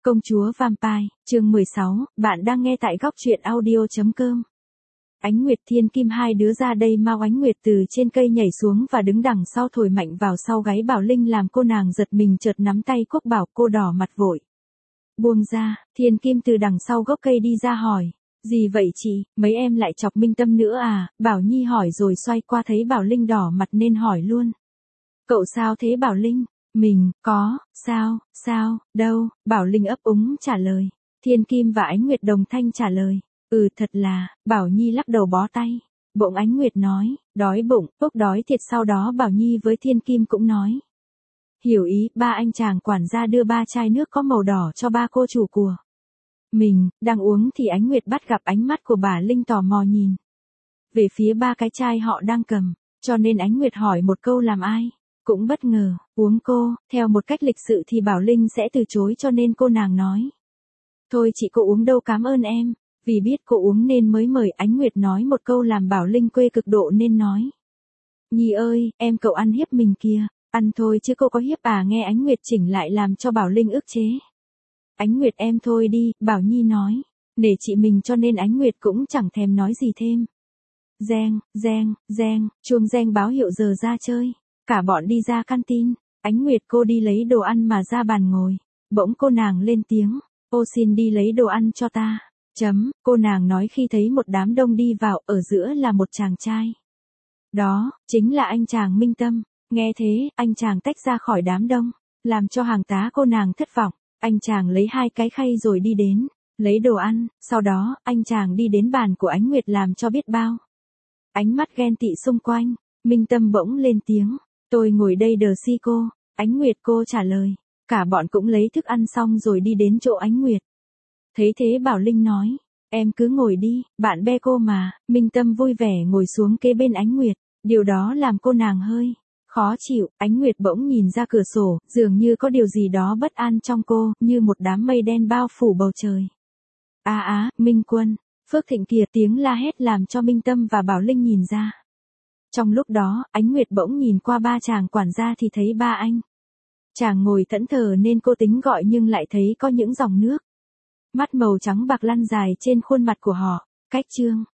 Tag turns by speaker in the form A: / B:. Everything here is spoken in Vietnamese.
A: Công chúa Vampire, chương 16, bạn đang nghe tại góc truyện audio.com. Ánh Nguyệt Thiên Kim hai đứa ra đây mau. Ánh Nguyệt từ trên cây nhảy xuống và đứng đằng sau thổi mạnh vào sau gáy Bảo Linh làm cô nàng giật mình chợt nắm tay Quốc Bảo, cô đỏ mặt vội. Buông ra, Thiên Kim từ đằng sau gốc cây đi ra hỏi. Gì vậy chị, mấy em lại chọc Minh Tâm nữa à? Bảo Nhi hỏi rồi xoay qua thấy Bảo Linh đỏ mặt nên hỏi luôn. Cậu sao thế Bảo Linh? Mình, sao, đâu, Bảo Linh ấp úng trả lời. Thiên Kim và Ánh Nguyệt đồng thanh trả lời. Thật là, Bảo Nhi lắc đầu bó tay. Bỗng Ánh Nguyệt nói, đói bụng, Phúc đói thiệt. Sau đó Bảo Nhi với Thiên Kim cũng nói. Hiểu ý, ba anh chàng quản gia đưa 3 chai nước có màu đỏ cho ba cô chủ của mình, đang uống thì Ánh Nguyệt bắt gặp ánh mắt của bà Linh tò mò nhìn về phía 3 cái chai họ đang cầm, cho nên Ánh Nguyệt hỏi một câu làm ai cũng bất ngờ, uống cô, theo một cách lịch sự thì Bảo Linh sẽ từ chối cho nên cô nàng nói. Thôi chị cô uống đâu cảm ơn em, vì biết cô uống nên mới mời. Ánh Nguyệt nói một câu làm Bảo Linh quê cực độ nên nói. Nhi ơi, em cậu ăn hiếp mình kìa, ăn thôi chứ cô có hiếp à? Nghe Ánh Nguyệt chỉnh lại làm cho Bảo Linh ức chế. Ánh Nguyệt em thôi đi, Bảo Nhi nói, nể chị mình cho nên Ánh Nguyệt cũng chẳng thèm nói gì thêm. Reng, chuông reng báo hiệu giờ ra chơi. Cả bọn đi ra canteen, Ánh Nguyệt cô đi lấy đồ ăn mà ra bàn ngồi. Bỗng cô nàng lên tiếng, ô xin đi lấy đồ ăn cho ta. Cô nàng nói khi thấy một đám đông đi vào, ở giữa là một chàng trai. Đó, chính là anh chàng Minh Tâm. Nghe thế, anh chàng tách ra khỏi đám đông, làm cho hàng tá cô nàng thất vọng. Anh chàng lấy 2 cái khay rồi đi đến, lấy đồ ăn, sau đó, anh chàng đi đến bàn của Ánh Nguyệt làm cho biết bao. Ánh mắt ghen tị xung quanh, Minh Tâm bỗng lên tiếng. Tôi ngồi đây đờ si cô. Ánh Nguyệt cô trả lời. Cả bọn cũng lấy thức ăn xong rồi đi đến chỗ Ánh Nguyệt. Thấy thế Bảo Linh nói. Em cứ ngồi đi, bạn bè cô mà. Minh Tâm vui vẻ ngồi xuống kế bên Ánh Nguyệt. Điều đó làm cô nàng hơi khó chịu. Ánh Nguyệt bỗng nhìn ra cửa sổ, dường như có điều gì đó bất an trong cô, như một đám mây đen bao phủ bầu trời. Minh Quân, Phước Thịnh kìa, tiếng la hét làm cho Minh Tâm và Bảo Linh nhìn ra. Trong lúc đó, Ánh Nguyệt bỗng nhìn qua 3 chàng quản gia thì thấy 3 anh chàng ngồi thẫn thờ nên cô tính gọi nhưng lại thấy có những dòng nước mắt màu trắng bạc lăn dài trên khuôn mặt của họ. Cách chương